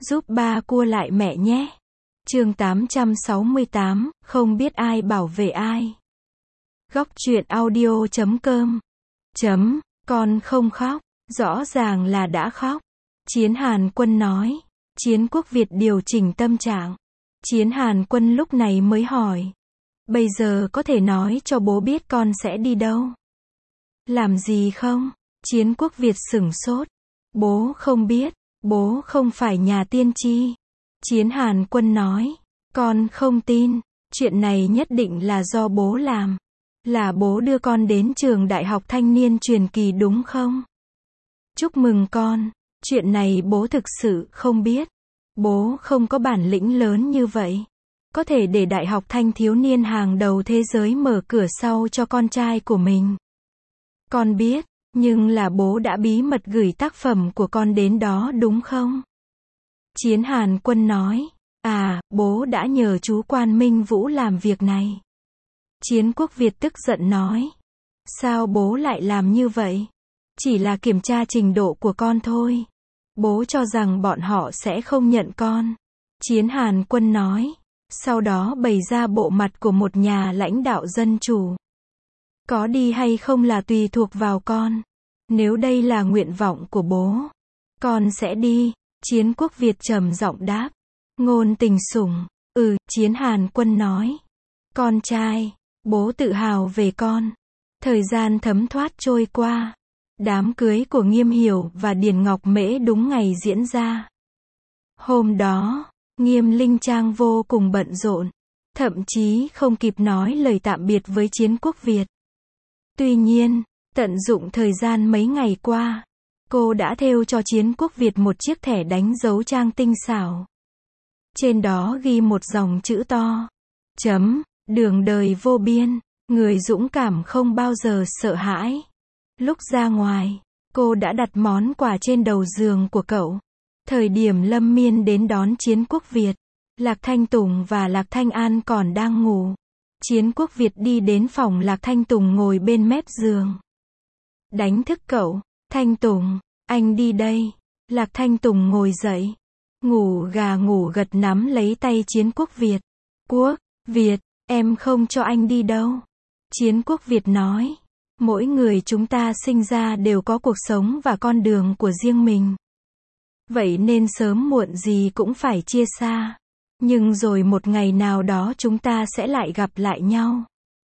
Giúp ba cua lại mẹ nhé. Chương 868, không biết ai bảo vệ ai. Góc truyện audio.com. Con không khóc, rõ ràng là đã khóc. Chiến Hàn Quân nói. Chiến Quốc Việt điều chỉnh tâm trạng. Chiến Hàn Quân lúc này mới hỏi. Bây giờ có thể nói cho bố biết con sẽ đi đâu? Làm gì không? Chiến Quốc Việt sửng sốt. Bố không biết, bố không phải nhà tiên tri. Chiến Hàn Quân nói. Con không tin, chuyện này nhất định là do bố làm. Là bố đưa con đến trường đại học thanh niên truyền kỳ đúng không? Chúc mừng con, chuyện này bố thực sự không biết. Bố không có bản lĩnh lớn như vậy. Có thể để đại học thanh thiếu niên hàng đầu thế giới mở cửa sau cho con trai của mình. Con biết, nhưng là bố đã bí mật gửi tác phẩm của con đến đó đúng không? Chiến Hàn Quân nói. À, bố đã nhờ chú Quan Minh Vũ làm việc này. Chiến Quốc Việt tức giận nói. Sao bố lại làm như vậy? Chỉ là kiểm tra trình độ của con thôi. Bố cho rằng bọn họ sẽ không nhận con. Chiến Hàn Quân nói. Sau đó bày ra bộ mặt của một nhà lãnh đạo dân chủ. Có đi hay không là tùy thuộc vào con. Nếu đây là nguyện vọng của bố, con sẽ đi. Chiến Quốc Việt trầm giọng đáp. Ngôn tình sủng. Chiến Hàn Quân nói. Con trai, bố tự hào về con. Thời gian thấm thoát trôi qua. Đám cưới của Nghiêm Hiểu và Điền Ngọc Mễ đúng ngày diễn ra. Hôm đó, Nghiêm Linh Trang vô cùng bận rộn. Thậm chí không kịp nói lời tạm biệt với Chiến Quốc Việt. Tuy nhiên, tận dụng thời gian mấy ngày qua, cô đã thêu cho Chiến Quốc Việt một chiếc thẻ đánh dấu trang tinh xảo. Trên đó ghi một dòng chữ to. Đường đời vô biên, người dũng cảm không bao giờ sợ hãi. Lúc ra ngoài, cô đã đặt món quà trên đầu giường của cậu. Thời điểm Lâm Miên đến đón Chiến Quốc Việt, Lạc Thanh Tùng và Lạc Thanh An còn đang ngủ. Chiến Quốc Việt đi đến phòng Lạc Thanh Tùng ngồi bên mép giường. Đánh thức cậu. Thanh Tùng, anh đi đây. Lạc Thanh Tùng ngồi dậy. Ngủ gà ngủ gật nắm lấy tay Chiến Quốc Việt. Quốc Việt, em không cho anh đi đâu. Chiến Quốc Việt nói. Mỗi người chúng ta sinh ra đều có cuộc sống và con đường của riêng mình. Vậy nên sớm muộn gì cũng phải chia xa. Nhưng rồi một ngày nào đó chúng ta sẽ lại gặp lại nhau.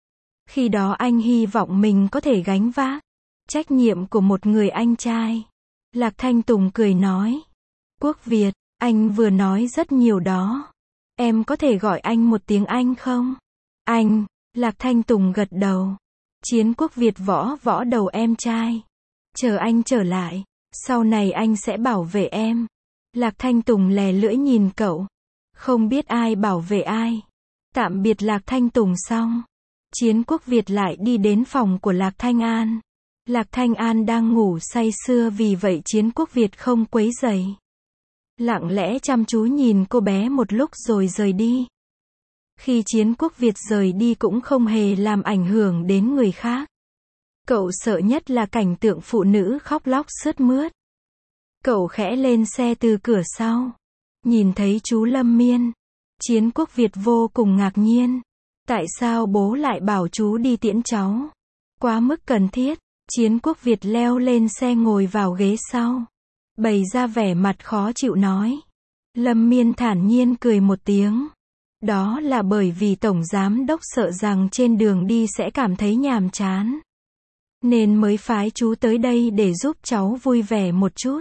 Khi đó anh hy vọng mình có thể gánh vác trách nhiệm của một người anh trai. Lạc Thanh Tùng cười nói. Quốc Việt, anh vừa nói rất nhiều đó. Em có thể gọi anh một tiếng anh không? Anh. Lạc Thanh Tùng gật đầu. Chiến Quốc Việt võ đầu em trai. Chờ anh trở lại. Sau này anh sẽ bảo vệ em. Lạc Thanh Tùng lè lưỡi nhìn cậu. Không biết ai bảo vệ ai. Tạm biệt Lạc Thanh Tùng xong. Chiến Quốc Việt lại đi đến phòng của Lạc Thanh An. Lạc Thanh An đang ngủ say sưa vì vậy Chiến Quốc Việt không quấy rầy. Lặng lẽ chăm chú nhìn cô bé một lúc rồi rời đi. Khi Chiến Quốc Việt rời đi cũng không hề làm ảnh hưởng đến người khác. Cậu sợ nhất là cảnh tượng phụ nữ khóc lóc sướt mướt. Cậu khẽ lên xe từ cửa sau. Nhìn thấy chú Lâm Miên. Chiến Quốc Việt vô cùng ngạc nhiên. Tại sao bố lại bảo chú đi tiễn cháu? Quá mức cần thiết. Chiến Quốc Việt leo lên xe ngồi vào ghế sau. Bày ra vẻ mặt khó chịu nói. Lâm Miên thản nhiên cười một tiếng. Đó là bởi vì Tổng Giám Đốc sợ rằng trên đường đi sẽ cảm thấy nhàm chán. Nên mới phái chú tới đây để giúp cháu vui vẻ một chút.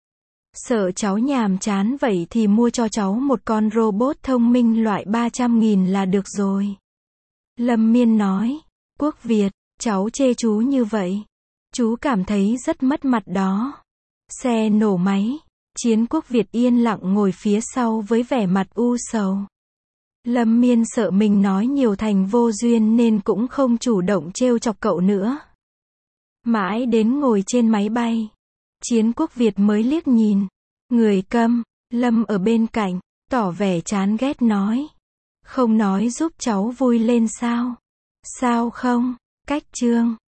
Sợ cháu nhàm chán vậy thì mua cho cháu một con robot thông minh loại 300.000 là được rồi. Lâm Miên nói. Quốc Việt, cháu chê chú như vậy. Chú cảm thấy rất mất mặt đó. Xe nổ máy. Chiến Quốc Việt yên lặng ngồi phía sau với vẻ mặt u sầu. Lâm Miên sợ mình nói nhiều thành vô duyên nên cũng không chủ động trêu chọc cậu nữa. Mãi đến ngồi trên máy bay. Chiến Quốc Việt mới liếc nhìn. Người câm. Lâm ở bên cạnh, tỏ vẻ chán ghét nói. Không nói giúp cháu vui lên sao? Sao không? Cách chương.